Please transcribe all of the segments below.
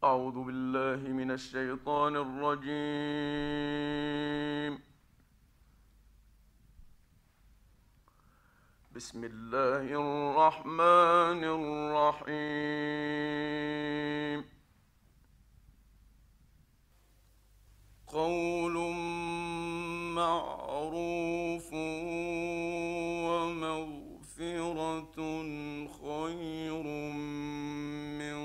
أعوذ بالله من الشيطان الرجيم. بسم الله الرحمن الرحيم. قول معروف ومغفرة خير من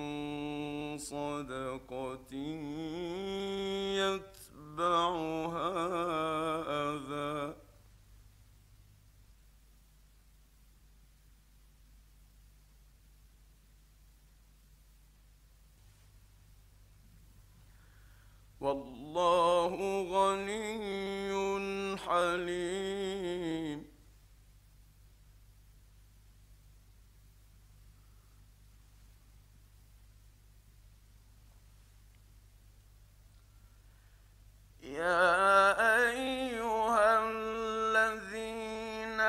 صدقة يتبعها أذى. والله غني حليم. يا أيها الذين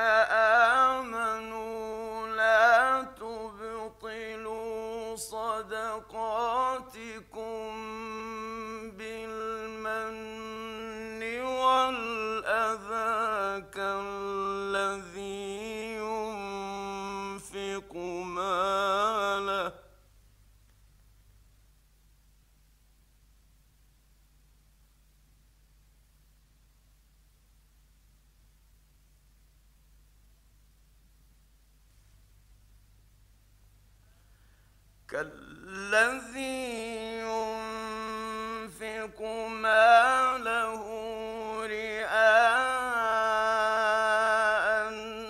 آمنوا لا تبطلوا صدقاتكم بالمن والأذى كالذي ينفق ماله رئاء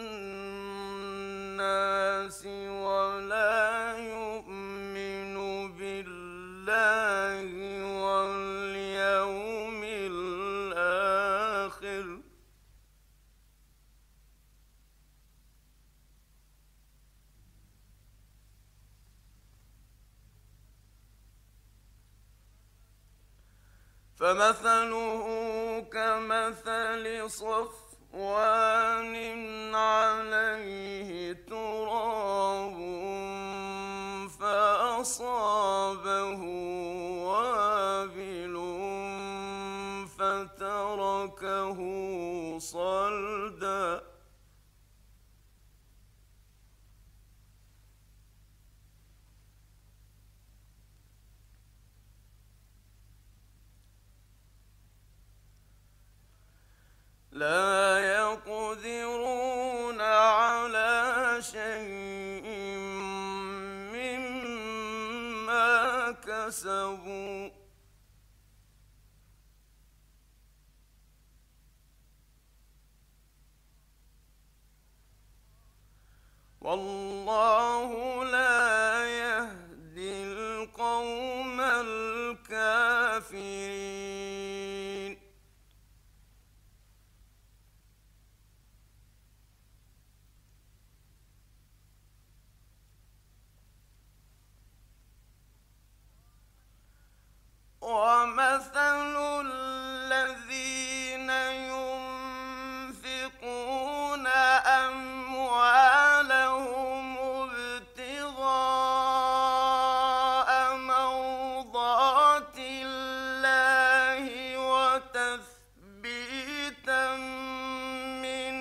الناس ولا يؤمن بالله واليوم الآخر فمثله كمثل صفوان عليه تراب فأصابه وابل فتركه صلدا. لا يقدرون على شيء مما كسبوا والله لا يهدي القوم الكافرين. ومثل الذين ينفقون أموالهم ابتغاء مرضات الله وتثبيتا من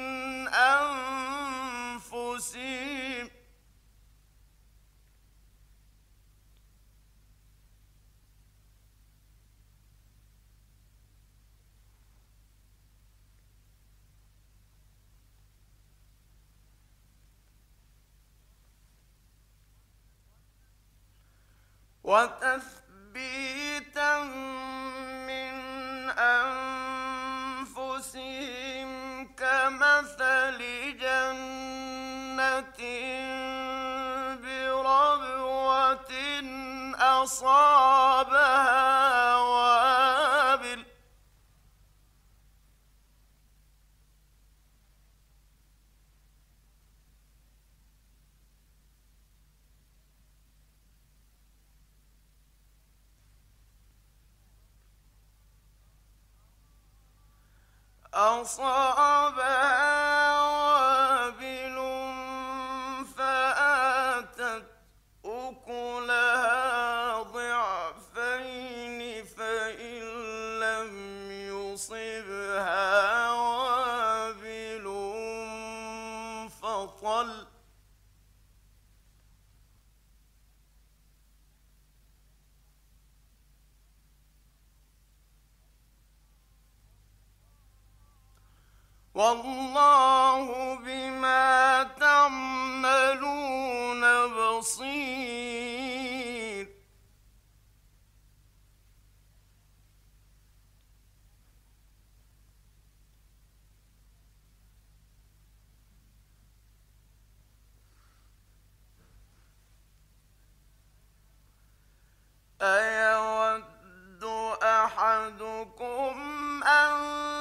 أنفسهم كمثل جنة بربوة أصابها وابل فآتت أكلها ضعفين والله بما تعملون بصير. أيود أحدكم أن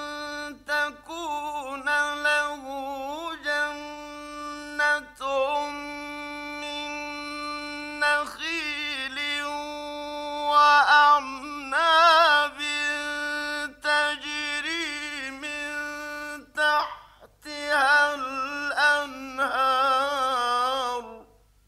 تكون له جنة من نخيل وأعناب تجري من تحتها الأنهار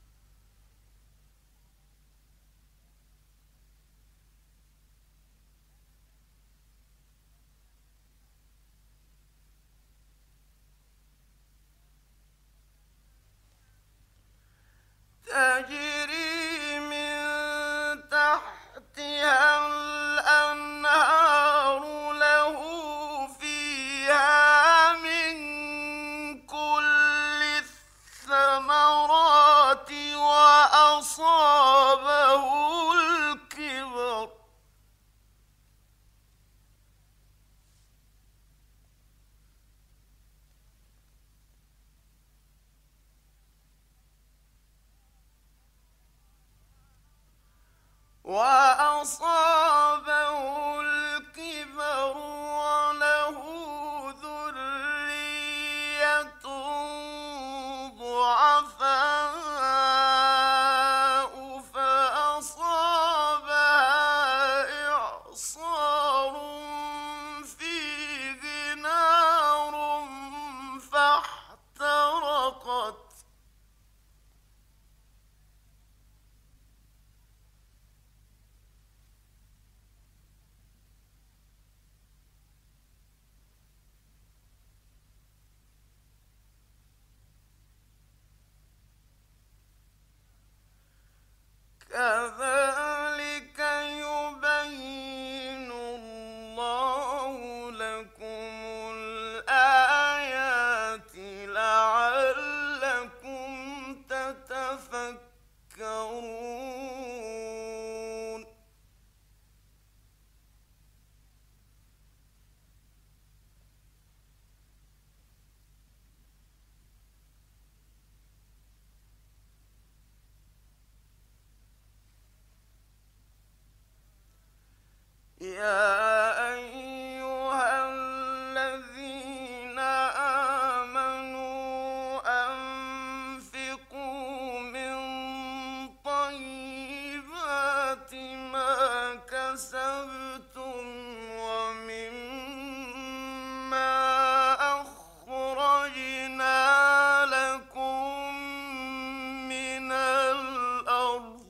تجري من تحتها الأنهار له فيها من كل الثمرات وأصابه الكبر وله ذرية ضعفاء فأصابها إعصار فيه نار فاحترقت كذلك يبين الله لكم الآيات لعلكم تتفكرون. يا أيها الذين آمنوا أنفقوا من طيبات ما كسبتم ومما أخرجنا لكم من الأرض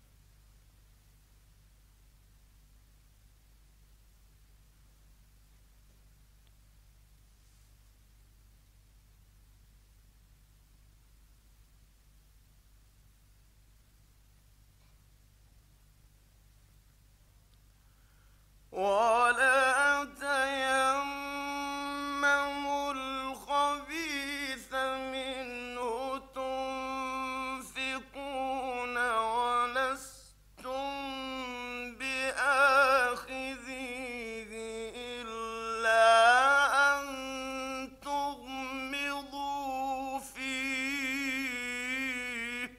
ولا تيمموا الخبيث منه تنفقون ولستم بآخذيه إلا أن تغمضوا فيه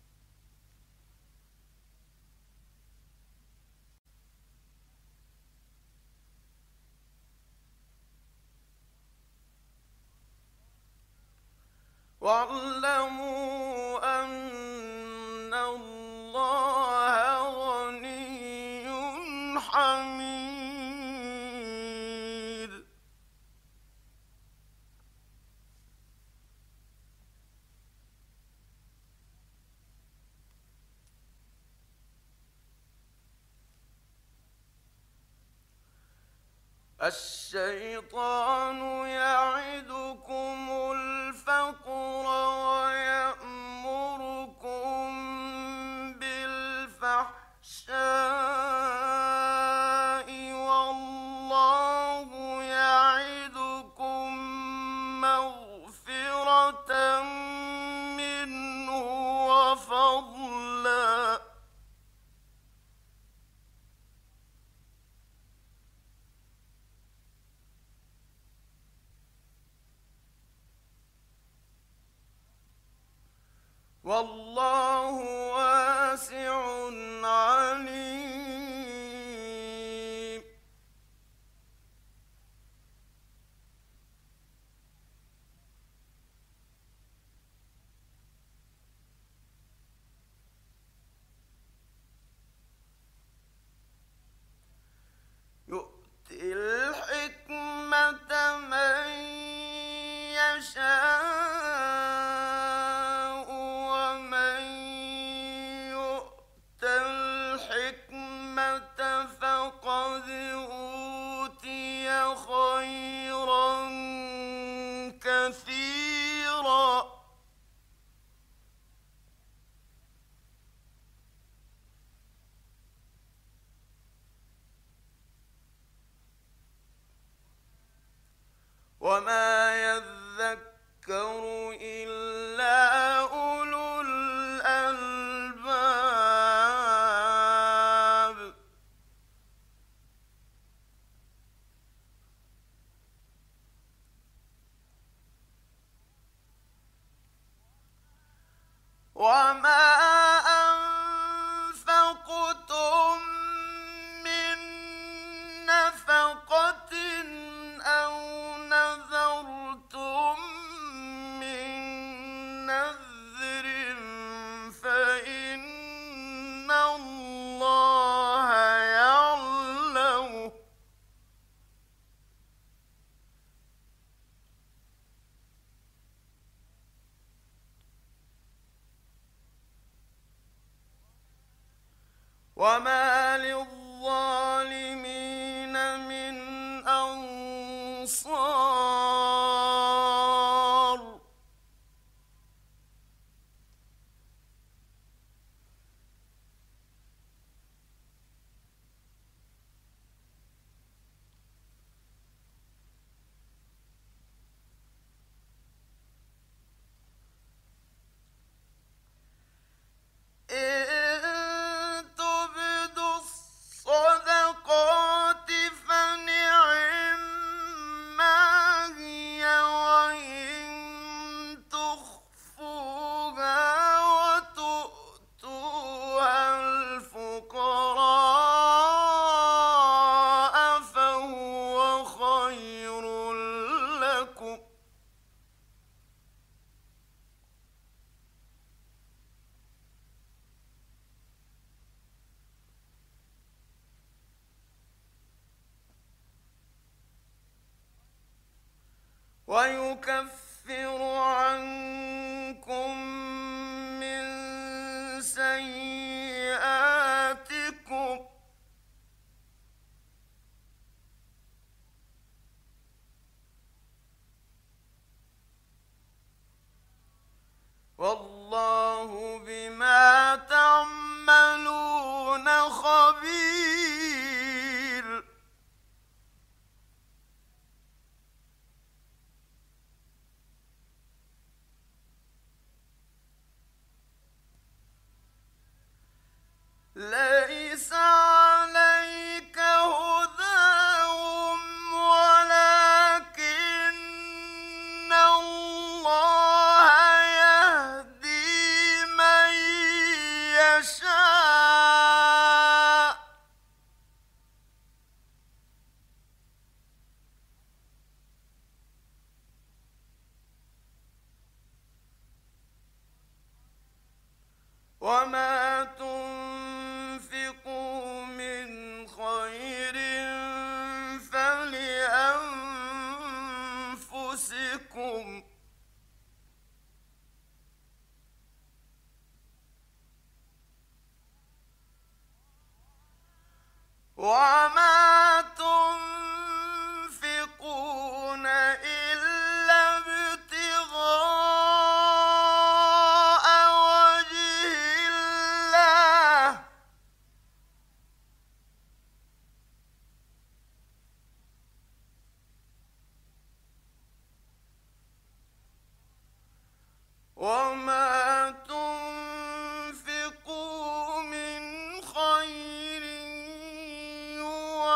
واعلموا أن الله غني حميد. الشيطان يعدكم الفقر ويأمركم بالفحشاء والله يعدكم والله واسع عليم. يؤتي الحكمة من يشاء ومن يؤت الحكمة فقد أوتي خيرا كثيرا. وما يذكر إلا أولو الألباب. وما أنفقتم من نفقة أو نذرتم من نذر فإن الله يعلمه. وما للظالمين من أنصار. إن تبدوا الصدقات فنعما هي وإن تخفوها وتؤتوها الفقراء فهو خير لكم. ويكفر عنكم من سيئاتكم والله بما تعملون خبير. ليس عليك هداهم ولكن الله يهدي من يشاء. وما تنفقوا من خير فلأنفسكم وما تنفقون إلا ابتغاء وجه الله وما تنفقوا من خير يوفى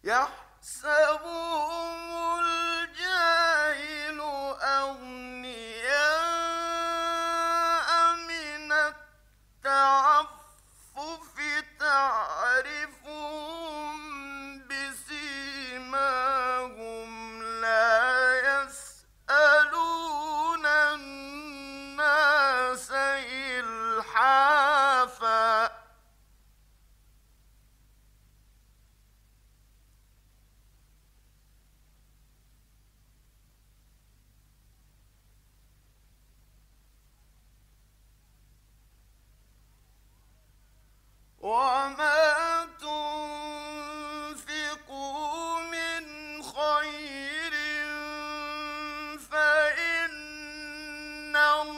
يحسبهم الجاهل أغنياء من التعفف تعرفهم بسيماهم لا يسألون الناس إلحافا وما تنفقوا من خير فإن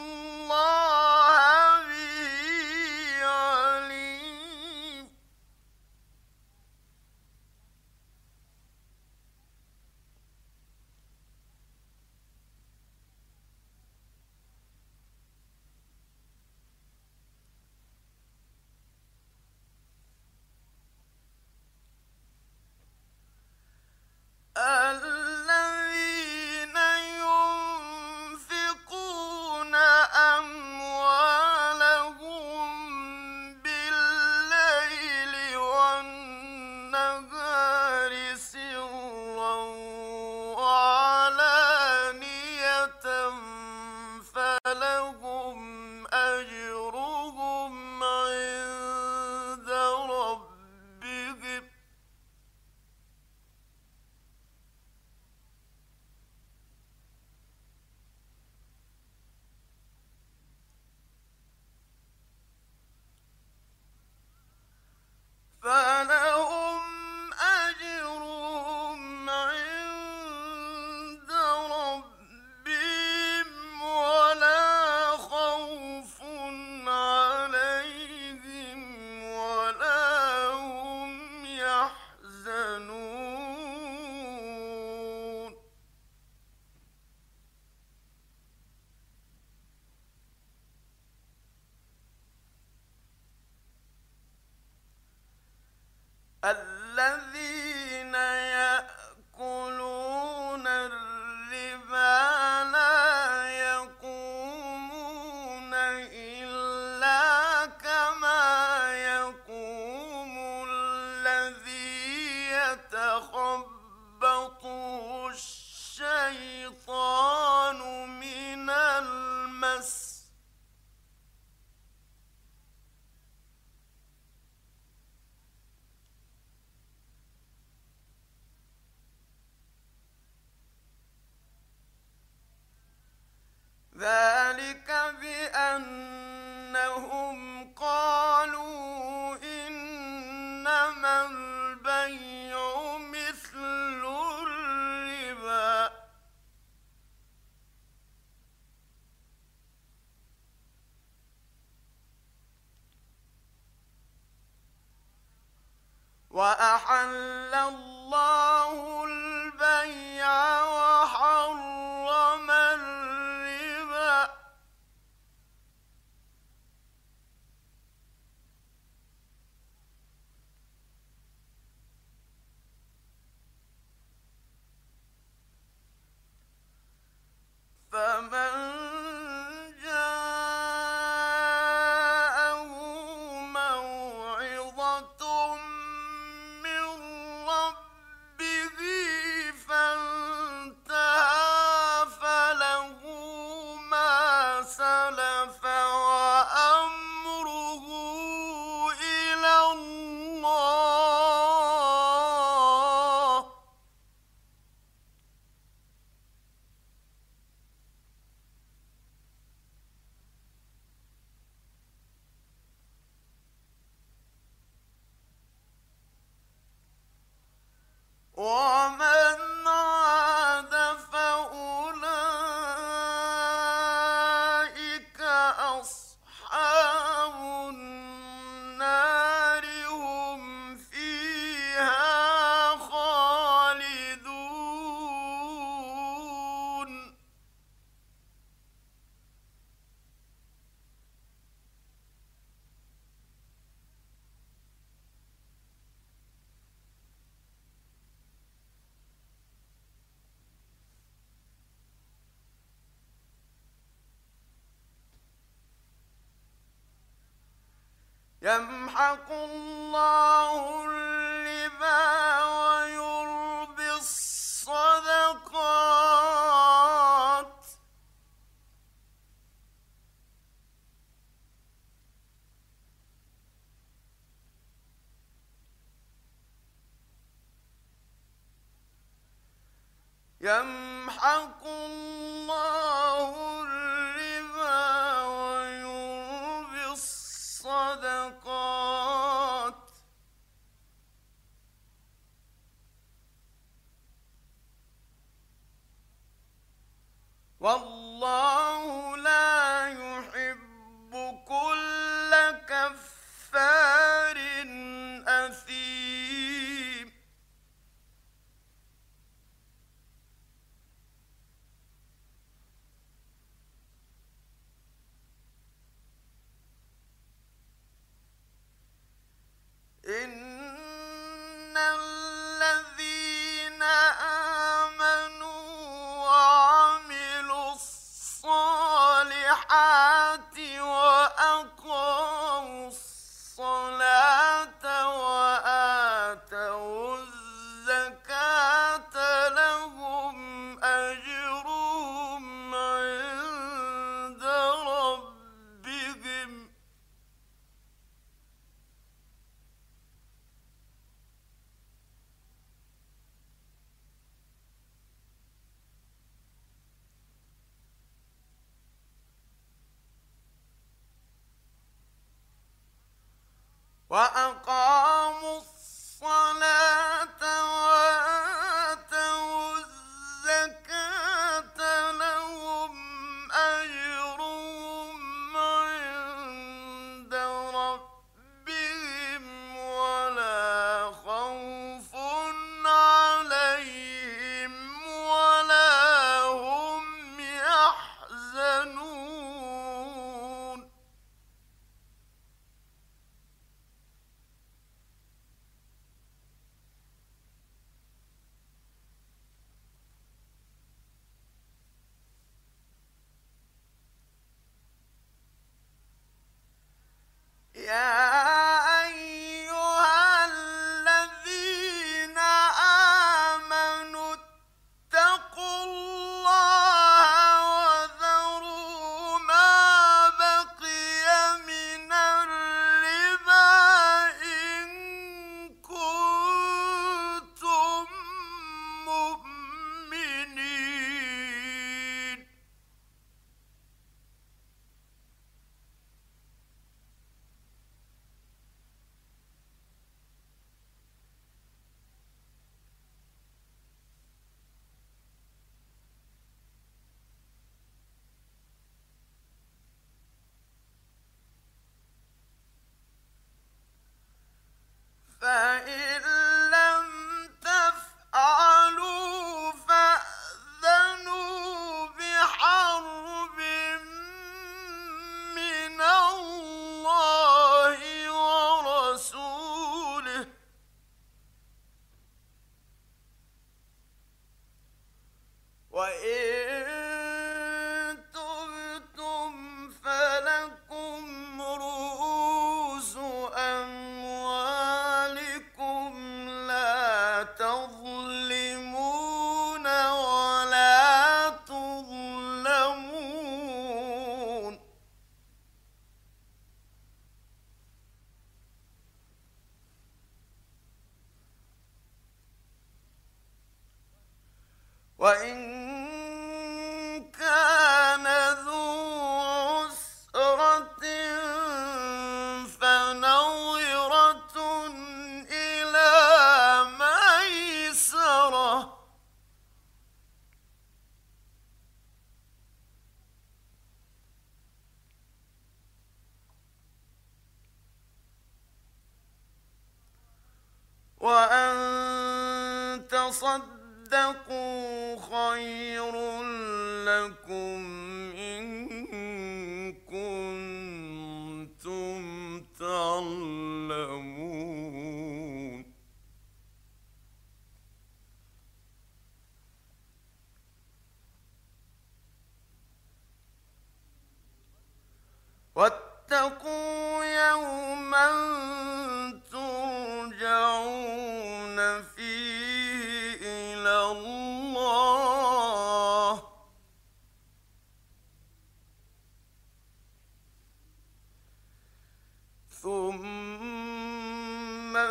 الله به عليم الذين ينفقون أموالهم بالليل والنهار سرا وعلانية فلهم أجرهم عند ربهم فلهم أجرهم عند ربهم ولا خوف عليهم ولا هم يحزنون الذين يأكلون الربا لا يقومون إلا كما يقوم الذي يتخبطه الشيطان من المس ذلك بأنهم قالوا إنما البيع مثل الربا وأحل الله البيع وحرم الربا فمن جاءه موعظة من ربه يمحق الله الربا ويربي الصدقات يمحق الله الربا ويربي الصدقات والله لا يحب كل كفار أثيم إن الذين آمنوا وعملوا الصالحات وأقاموا الصلاة وآتوا الزكاة لهم أجرهم عند ربهم وأقاموا الصلاة وآتوا الزكاة لهم أجرهم عند ربهم ولا خوف عليهم ولا هم يحزنون يا أيها الذين آمنوا اتقوا الله وذروا ما بقي من الربا إن كنتم مؤمنين فإن لم تفعلوا فأذنوا بحرب من الله ورسوله وإن تبتم فلكم رؤوس أموالكم لا تظلمون ولا تظلمون وإن كان ذو عسرة فنظرة إلى ميسرة وأن تصدقوا خير لكم إن كنتم تعلمون واتقوا يوما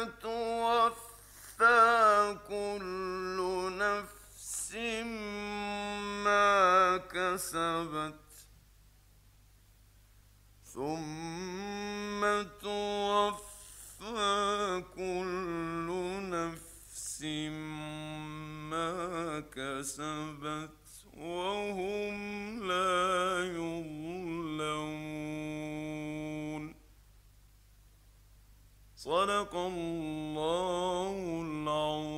توفى كل نفس ما كسبت ثم توفى كل نفس ما كسبت وهم لا يظلمون. صدق الله العظيم.